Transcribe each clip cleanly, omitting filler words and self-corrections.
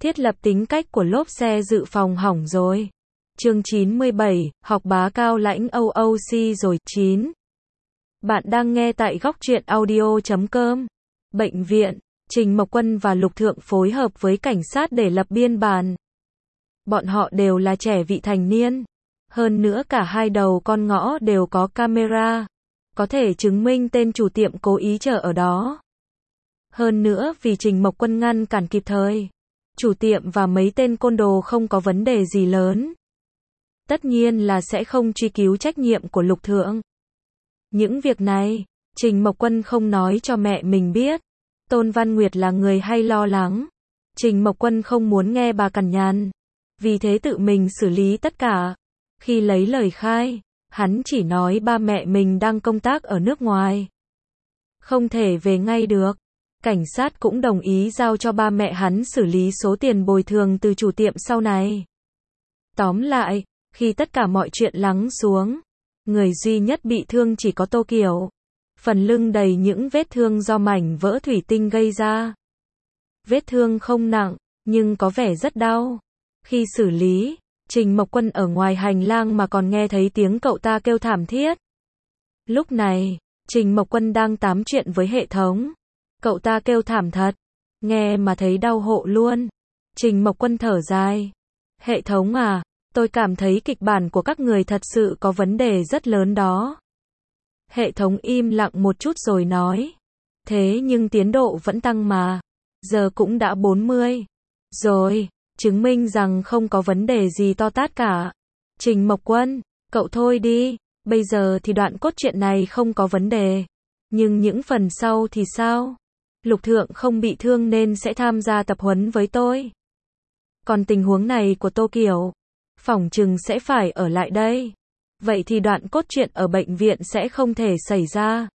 Thiết lập tính cách của lốp xe dự phòng hỏng rồi. Chương 97, học bá cao lãnh OOC rồi. 9. Bạn đang nghe tại góc truyện audio.com. Bệnh viện, Trình Mộc Quân và Lục Thượng phối hợp với cảnh sát để lập biên bản. Bọn họ đều là trẻ vị thành niên. Hơn nữa cả hai đầu con ngõ đều có camera. Có thể chứng minh tên chủ tiệm cố ý chờ ở đó. Hơn nữa vì Trình Mộc Quân ngăn cản kịp thời, chủ tiệm và mấy tên côn đồ không có vấn đề gì lớn. Tất nhiên là sẽ không truy cứu trách nhiệm của Lục Thượng. Những việc này, Trình Mộc Quân không nói cho mẹ mình biết. Tôn Văn Nguyệt là người hay lo lắng. Trình Mộc Quân không muốn nghe bà cằn nhằn. Vì thế tự mình xử lý tất cả. Khi lấy lời khai, hắn chỉ nói ba mẹ mình đang công tác ở nước ngoài. Không thể về ngay được. Cảnh sát cũng đồng ý giao cho ba mẹ hắn xử lý số tiền bồi thường từ chủ tiệm sau này. Tóm lại, khi tất cả mọi chuyện lắng xuống, người duy nhất bị thương chỉ có Tô Kiểu. Phần lưng đầy những vết thương do mảnh vỡ thủy tinh gây ra. Vết thương không nặng, nhưng có vẻ rất đau. Khi xử lý, Trình Mộc Quân ở ngoài hành lang mà còn nghe thấy tiếng cậu ta kêu thảm thiết. Lúc này, Trình Mộc Quân đang tám chuyện với hệ thống. Cậu ta kêu thảm thật, nghe mà thấy đau hộ luôn. Trình Mộc Quân thở dài. Hệ thống à, tôi cảm thấy kịch bản của các người thật sự có vấn đề rất lớn đó. Hệ thống im lặng một chút rồi nói. Thế nhưng tiến độ vẫn tăng mà. Giờ cũng đã 40. Rồi, chứng minh rằng không có vấn đề gì to tát cả. Trình Mộc Quân, cậu thôi đi. Bây giờ thì đoạn cốt truyện này không có vấn đề. Nhưng những phần sau thì sao? Lục Thượng không bị thương nên sẽ tham gia tập huấn với tôi. Còn tình huống này của Tô Kiểu, phỏng chừng sẽ phải ở lại đây. Vậy thì đoạn cốt truyện ở bệnh viện sẽ không thể xảy ra.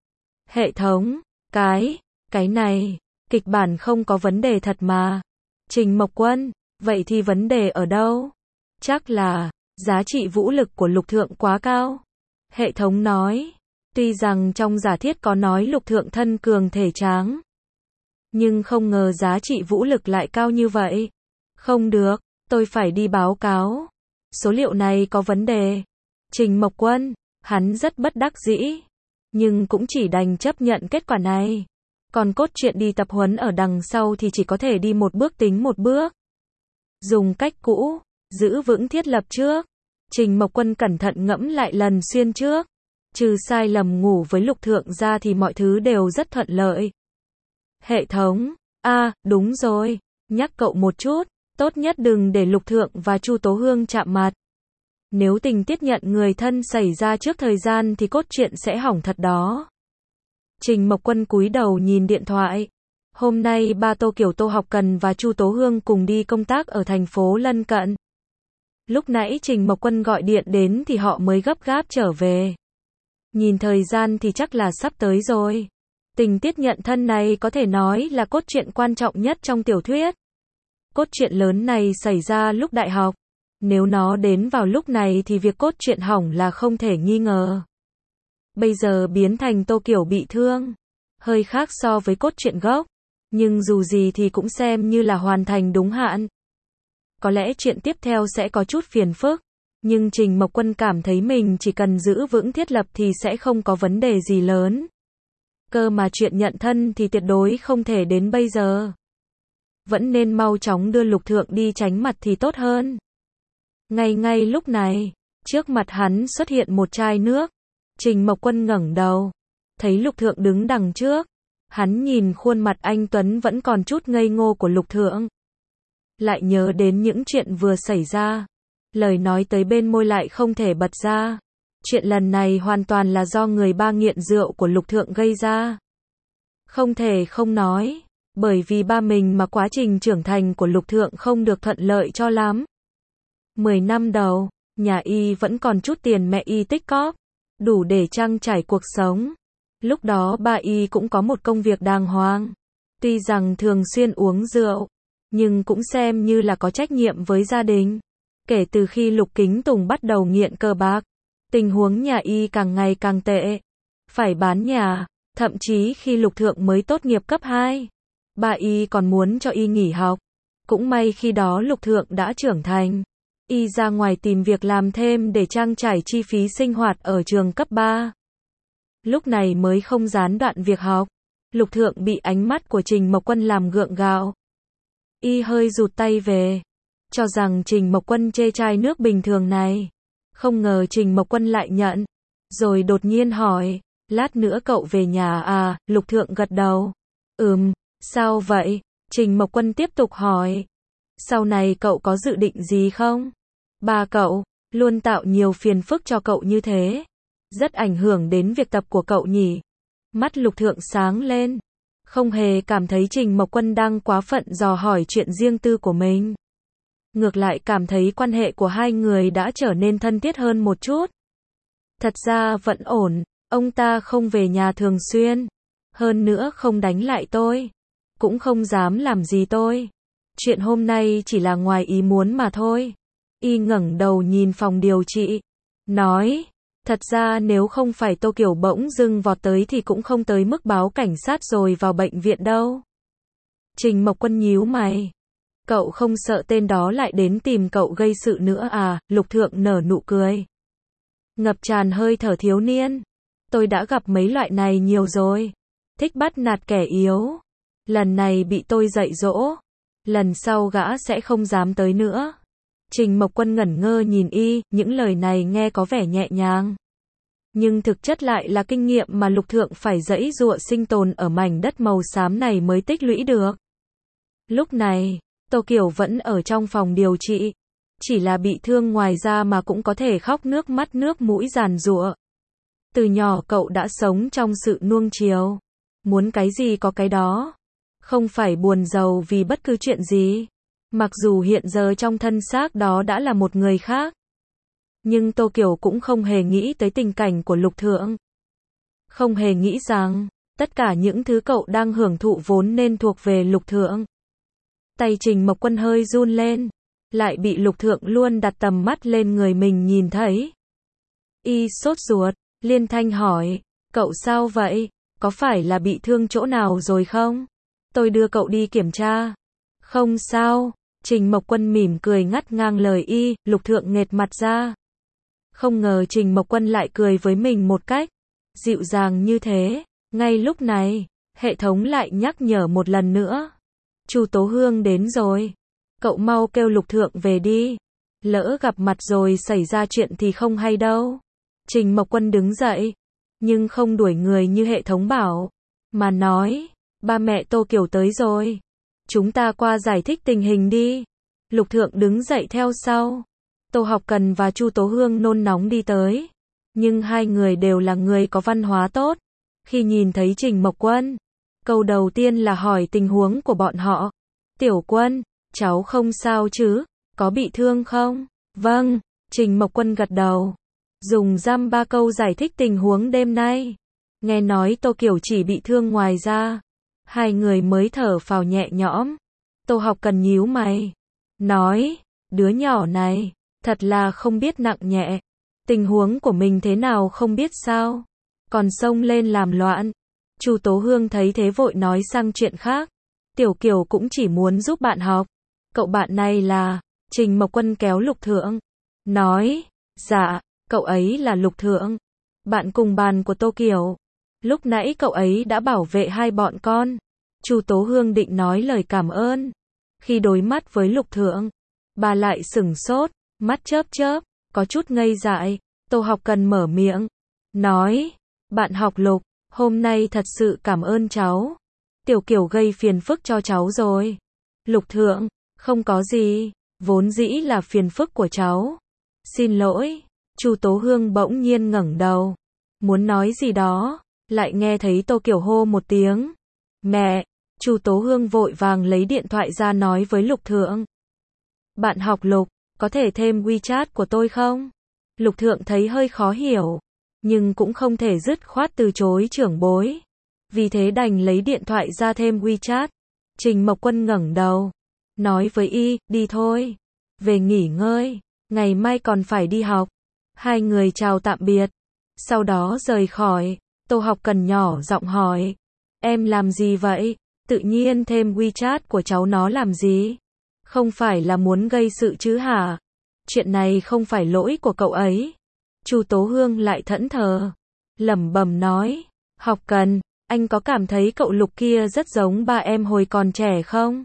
Hệ thống, cái này, kịch bản không có vấn đề thật mà. Trình Mộc Quân, vậy thì vấn đề ở đâu? Chắc là, giá trị vũ lực của Lục Thượng quá cao. Hệ thống nói, tuy rằng trong giả thiết có nói Lục Thượng thân cường thể tráng. Nhưng không ngờ giá trị vũ lực lại cao như vậy. Không được, tôi phải đi báo cáo. Số liệu này có vấn đề. Trình Mộc Quân, hắn rất bất đắc dĩ. Nhưng cũng chỉ đành chấp nhận kết quả này. Còn cốt truyện đi tập huấn ở đằng sau thì chỉ có thể đi một bước tính một bước. Dùng cách cũ, giữ vững thiết lập trước. Trình Mộc Quân cẩn thận ngẫm lại lần xuyên trước. Trừ sai lầm ngủ với Lục Thượng ra thì mọi thứ đều rất thuận lợi. Hệ thống, đúng rồi, nhắc cậu một chút, tốt nhất đừng để Lục Thượng và Chu Tố Hương chạm mặt. Nếu tình tiết nhận người thân xảy ra trước thời gian thì cốt truyện sẽ hỏng thật đó. Trình Mộc Quân cúi đầu nhìn điện thoại. Hôm nay ba Tô Kiểu, Tô Học Cần và Chu Tố Hương cùng đi công tác ở thành phố lân cận. Lúc nãy Trình Mộc Quân gọi điện đến thì họ mới gấp gáp trở về. Nhìn thời gian thì chắc là sắp tới rồi. Tình tiết nhận thân này có thể nói là cốt truyện quan trọng nhất trong tiểu thuyết. Cốt truyện lớn này xảy ra lúc đại học. Nếu nó đến vào lúc này thì việc cốt truyện hỏng là không thể nghi ngờ. Bây giờ biến thành Tô Kiểu bị thương. Hơi khác so với cốt truyện gốc. Nhưng dù gì thì cũng xem như là hoàn thành đúng hạn. Có lẽ chuyện tiếp theo sẽ có chút phiền phức. Nhưng Trình Mộc Quân cảm thấy mình chỉ cần giữ vững thiết lập thì sẽ không có vấn đề gì lớn. Cơ mà chuyện nhận thân thì tuyệt đối không thể đến bây giờ. Vẫn nên mau chóng đưa Lục Thượng đi tránh mặt thì tốt hơn. Ngay lúc này, trước mặt hắn xuất hiện một chai nước. Trình Mộc Quân ngẩng đầu, thấy Lục Thượng đứng đằng trước. Hắn nhìn khuôn mặt anh tuấn vẫn còn chút ngây ngô của Lục Thượng. Lại nhớ đến những chuyện vừa xảy ra. Lời nói tới bên môi lại không thể bật ra. Chuyện lần này hoàn toàn là do người ba nghiện rượu của Lục Thượng gây ra. Không thể không nói, bởi vì ba mình mà quá trình trưởng thành của Lục Thượng không được thuận lợi cho lắm. 10 năm đầu, nhà y vẫn còn chút tiền mẹ y tích cóp, đủ để trang trải cuộc sống. Lúc đó ba y cũng có một công việc đàng hoàng. Tuy rằng thường xuyên uống rượu, nhưng cũng xem như là có trách nhiệm với gia đình. Kể từ khi Lục Kính Tùng bắt đầu nghiện cờ bạc, tình huống nhà y càng ngày càng tệ. Phải bán nhà, thậm chí khi Lục Thượng mới tốt nghiệp cấp 2, ba y còn muốn cho y nghỉ học. Cũng may khi đó Lục Thượng đã trưởng thành. Y ra ngoài tìm việc làm thêm để trang trải chi phí sinh hoạt ở trường cấp 3. Lúc này mới không gián đoạn việc học. Lục Thượng bị ánh mắt của Trình Mộc Quân làm gượng gạo. Y hơi rụt tay về, cho rằng Trình Mộc Quân chê chai nước bình thường này. Không ngờ Trình Mộc Quân lại nhận. Rồi đột nhiên hỏi, lát nữa cậu về nhà à? Lục Thượng gật đầu. Sao vậy? Trình Mộc Quân tiếp tục hỏi. Sau này cậu có dự định gì không? Ba cậu luôn tạo nhiều phiền phức cho cậu như thế, rất ảnh hưởng đến việc tập của cậu nhỉ? Mắt Lục Thượng sáng lên, không hề cảm thấy Trình Mộc Quân đang quá phận dò hỏi chuyện riêng tư của mình. Ngược lại cảm thấy quan hệ của hai người đã trở nên thân thiết hơn một chút. Thật ra vẫn ổn, ông ta không về nhà thường xuyên, hơn nữa không đánh lại tôi, cũng không dám làm gì tôi. Chuyện hôm nay chỉ là ngoài ý muốn mà thôi. Y ngẩng đầu nhìn phòng điều trị, nói, thật ra nếu không phải Tô Kiều bỗng dưng vọt tới thì cũng không tới mức báo cảnh sát rồi vào bệnh viện đâu. Trình Mộc Quân nhíu mày. Cậu không sợ tên đó lại đến tìm cậu gây sự nữa à? Lục Thượng nở nụ cười, ngập tràn hơi thở thiếu niên. Tôi đã gặp mấy loại này nhiều rồi. Thích bắt nạt kẻ yếu. Lần này bị tôi dạy dỗ, lần sau gã sẽ không dám tới nữa. Trình Mộc Quân ngẩn ngơ nhìn Y, những lời này nghe có vẻ nhẹ nhàng, nhưng thực chất lại là kinh nghiệm mà Lục Thượng phải giãy giụa sinh tồn ở mảnh đất màu xám này mới tích lũy được. Lúc này, Tô Kiều vẫn ở trong phòng điều trị, chỉ là bị thương ngoài da mà cũng có thể khóc nước mắt nước mũi giàn giụa. Từ nhỏ cậu đã sống trong sự nuông chiều, muốn cái gì có cái đó, không phải buồn rầu vì bất cứ chuyện gì. Mặc dù hiện giờ trong thân xác đó đã là một người khác, nhưng Tô Kiều cũng không hề nghĩ tới tình cảnh của Lục Thượng. Không hề nghĩ rằng, tất cả những thứ cậu đang hưởng thụ vốn nên thuộc về Lục Thượng. Tay Trình Mộc Quân hơi run lên, lại bị Lục Thượng luôn đặt tầm mắt lên người mình nhìn thấy. Y sốt ruột, liên thanh hỏi, cậu sao vậy? Có phải là bị thương chỗ nào rồi không? Tôi đưa cậu đi kiểm tra. Không sao. Trình Mộc Quân mỉm cười ngắt ngang lời Y. Lục Thượng nghệt mặt ra. Không ngờ Trình Mộc Quân lại cười với mình một cách dịu dàng như thế. Ngay lúc này, hệ thống lại nhắc nhở một lần nữa. Chu Tố Hương đến rồi. Cậu mau kêu Lục Thượng về đi. Lỡ gặp mặt rồi xảy ra chuyện thì không hay đâu. Trình Mộc Quân đứng dậy, nhưng không đuổi người như hệ thống bảo, mà nói, ba mẹ Tô Kiều tới rồi. Chúng ta qua giải thích tình hình đi. Lục Thượng đứng dậy theo sau. Tô Học Cần và Chu Tố Hương nôn nóng đi tới. Nhưng hai người đều là người có văn hóa tốt. Khi nhìn thấy Trình Mộc Quân, câu đầu tiên là hỏi tình huống của bọn họ. Tiểu Quân, cháu không sao chứ? Có bị thương không? Vâng, Trình Mộc Quân gật đầu. Dùng dăm ba câu giải thích tình huống đêm nay. Nghe nói Tô Kiều chỉ bị thương ngoài da. Hai người mới thở phào nhẹ nhõm. Tô Học Cần nhíu mày, nói, đứa nhỏ này, thật là không biết nặng nhẹ. Tình huống của mình thế nào không biết sao, còn xông lên làm loạn. Chu Tố Hương thấy thế vội nói sang chuyện khác. Tiểu Kiều cũng chỉ muốn giúp bạn học. Cậu bạn này là... Trình Mộc Quân kéo Lục Thượng, nói, dạ, cậu ấy là Lục Thượng, bạn cùng bàn của Tô Kiều. Lúc nãy cậu ấy đã bảo vệ hai bọn con. Chu Tố Hương định nói lời cảm ơn. Khi đối mắt với Lục Thượng, bà lại sửng sốt, mắt chớp chớp, có chút ngây dại. Tô Học Cần mở miệng, nói, bạn học Lục, hôm nay thật sự cảm ơn cháu. Tiểu Kiều gây phiền phức cho cháu rồi. Lục Thượng, không có gì, vốn dĩ là phiền phức của cháu. Xin lỗi. Chu Tố Hương bỗng nhiên ngẩng đầu, muốn nói gì đó, lại nghe thấy Tô Kiều hô một tiếng, mẹ. Chu Tố Hương vội vàng lấy điện thoại ra nói với Lục Thượng, bạn học Lục, có thể thêm WeChat của tôi không? Lục Thượng thấy hơi khó hiểu, nhưng cũng không thể dứt khoát từ chối trưởng bối, vì thế đành lấy điện thoại ra thêm WeChat. Trình Mộc Quân ngẩng đầu, nói với Y, đi thôi, về nghỉ ngơi, ngày mai còn phải đi học. Hai người chào tạm biệt, sau đó rời khỏi. Tô Học Cần nhỏ giọng hỏi, em làm gì vậy? Tự nhiên thêm WeChat của cháu nó làm gì? Không phải là muốn gây sự chứ hả? Chuyện này không phải lỗi của cậu ấy. Chu Tố Hương lại thẫn thờ, lẩm bẩm nói, Học Cần, anh có cảm thấy cậu Lục kia rất giống ba em hồi còn trẻ không?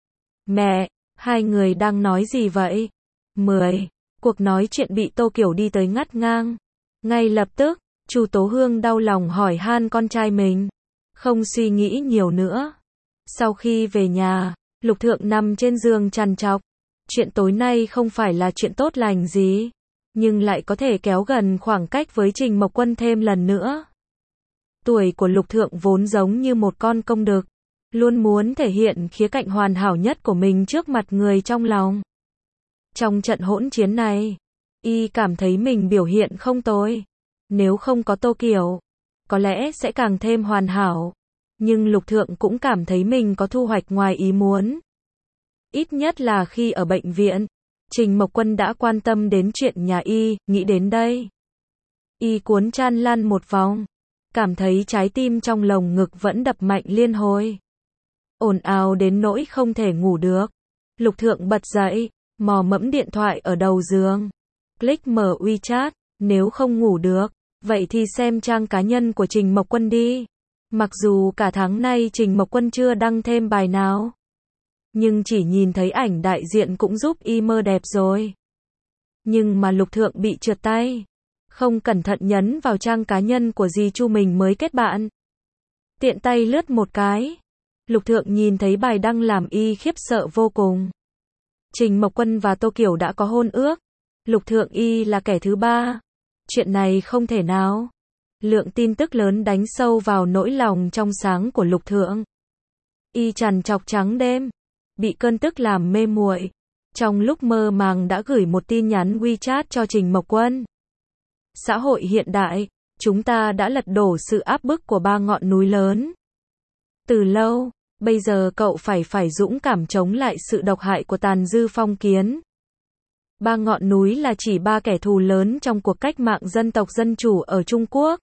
Mẹ, hai người đang nói gì vậy? 10. Cuộc nói chuyện bị Tô Kiểu đi tới ngắt ngang. Ngay lập tức, Chu Tố Hương đau lòng hỏi han con trai mình. Không suy nghĩ nhiều nữa. Sau khi về nhà, Lục Thượng nằm trên giường trằn trọc. Chuyện tối nay không phải là chuyện tốt lành gì, nhưng lại có thể kéo gần khoảng cách với Trình Mộc Quân thêm lần nữa. Tuổi của Lục Thượng vốn giống như một con công đực, luôn muốn thể hiện khía cạnh hoàn hảo nhất của mình trước mặt người trong lòng. Trong trận hỗn chiến này, y cảm thấy mình biểu hiện không tồi. Nếu không có Tô Kiểu, có lẽ sẽ càng thêm hoàn hảo. Nhưng Lục Thượng cũng cảm thấy mình có thu hoạch ngoài ý muốn. Ít nhất là khi ở bệnh viện, Trình Mộc Quân đã quan tâm đến chuyện nhà y, nghĩ đến đây. Y cuốn chăn lăn một vòng, cảm thấy trái tim trong lồng ngực vẫn đập mạnh liên hồi. Ồn ào đến nỗi không thể ngủ được. Lục Thượng bật dậy, mò mẫm điện thoại ở đầu giường. Click mở WeChat, nếu không ngủ được, vậy thì xem trang cá nhân của Trình Mộc Quân đi. Mặc dù cả tháng nay Trình Mộc Quân chưa đăng thêm bài nào, nhưng chỉ nhìn thấy ảnh đại diện cũng giúp y mơ đẹp rồi. Nhưng mà Lục Thượng bị trượt tay, không cẩn thận nhấn vào trang cá nhân của dì Chu mình mới kết bạn. Tiện tay lướt một cái, Lục Thượng nhìn thấy bài đăng làm y khiếp sợ vô cùng. Trình Mộc Quân và Tô Kiểu đã có hôn ước. Lục Thượng y là kẻ thứ ba. Chuyện này không thể nào. Lượng tin tức lớn đánh sâu vào nỗi lòng trong sáng của Lục Thượng. Y trằn trọc trắng đêm, bị cơn tức làm mê muội. Trong lúc mơ màng đã gửi một tin nhắn WeChat cho Trình Mộc Quân. Xã hội hiện đại, chúng ta đã lật đổ sự áp bức của ba ngọn núi lớn. Từ lâu, bây giờ cậu phải dũng cảm chống lại sự độc hại của tàn dư phong kiến. Ba ngọn núi là chỉ ba kẻ thù lớn trong cuộc cách mạng dân tộc dân chủ ở Trung Quốc.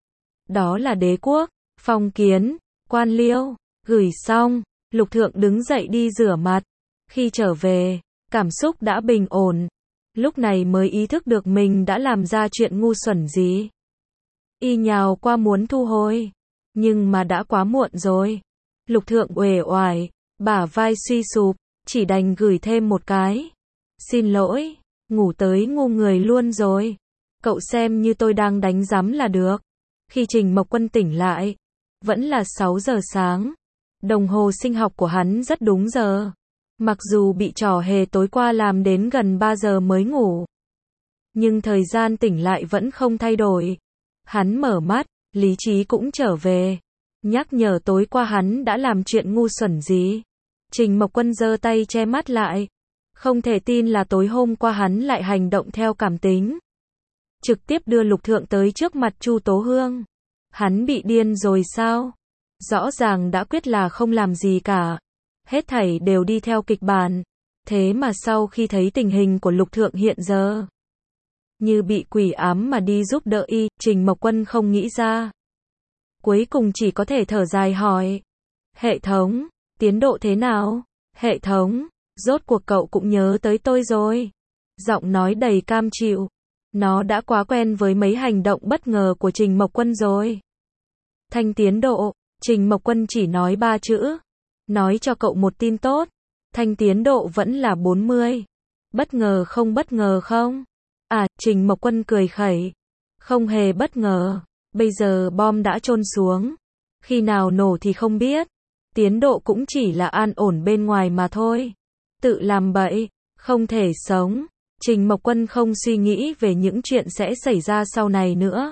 Đó là đế quốc, phong kiến, quan liêu. Gửi xong, Lục Thượng đứng dậy đi rửa mặt. Khi trở về, cảm xúc đã bình ổn. Lúc này mới ý thức được mình đã làm ra chuyện ngu xuẩn gì. Y nhào qua muốn thu hồi, nhưng mà đã quá muộn rồi. Lục Thượng uể oải, bả vai suy sụp, chỉ đành gửi thêm một cái. Xin lỗi, ngủ tới ngu người luôn rồi. Cậu xem như tôi đang đánh rắm là được. Khi Trình Mộc Quân tỉnh lại, vẫn là 6 giờ sáng. Đồng hồ sinh học của hắn rất đúng giờ. Mặc dù bị trò hề tối qua làm đến gần 3 giờ mới ngủ, nhưng thời gian tỉnh lại vẫn không thay đổi. Hắn mở mắt, lý trí cũng trở về. Nhắc nhở tối qua hắn đã làm chuyện ngu xuẩn gì. Trình Mộc Quân giơ tay che mắt lại. Không thể tin là tối hôm qua hắn lại hành động theo cảm tính. Trực tiếp đưa Lục Thượng tới trước mặt Chu Tố Hương. Hắn bị điên rồi sao? Rõ ràng đã quyết là không làm gì cả. Hết thảy đều đi theo kịch bản. Thế mà sau khi thấy tình hình của Lục Thượng hiện giờ, như bị quỷ ám mà đi giúp đỡ y, Trình Mộc Quân không nghĩ ra. Cuối cùng chỉ có thể thở dài hỏi. Hệ thống, tiến độ thế nào? Hệ thống, rốt cuộc cậu cũng nhớ tới tôi rồi. Giọng nói đầy cam chịu. Nó đã quá quen với mấy hành động bất ngờ của Trình Mộc Quân rồi. Thanh tiến độ, Trình Mộc Quân chỉ nói 3 chữ. Nói cho cậu một tin tốt. Thanh tiến độ vẫn là 40. Bất ngờ không bất ngờ không? À, Trình Mộc Quân cười khẩy. Không hề bất ngờ. Bây giờ bom đã chôn xuống. Khi nào nổ thì không biết. Tiến độ cũng chỉ là an ổn bên ngoài mà thôi. Tự làm bậy, không thể sống. Trình Mộc Quân không suy nghĩ về những chuyện sẽ xảy ra sau này nữa.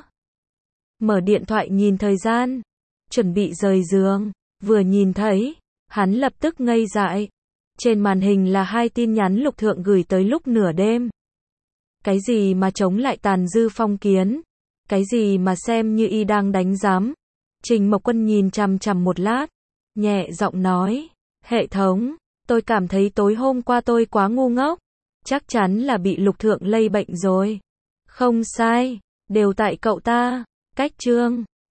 Mở điện thoại nhìn thời gian. Chuẩn bị rời giường. Vừa nhìn thấy, hắn lập tức ngây dại. Trên màn hình là 2 tin nhắn Lục Thượng gửi tới lúc nửa đêm. Cái gì mà chống lại tàn dư phong kiến? Cái gì mà xem như y đang đánh giám? Trình Mộc Quân nhìn chằm chằm một lát, nhẹ giọng nói, hệ thống, tôi cảm thấy tối hôm qua tôi quá ngu ngốc. Chắc chắn là bị Lục Thượng lây bệnh rồi. Không sai, đều tại cậu ta. Cách chương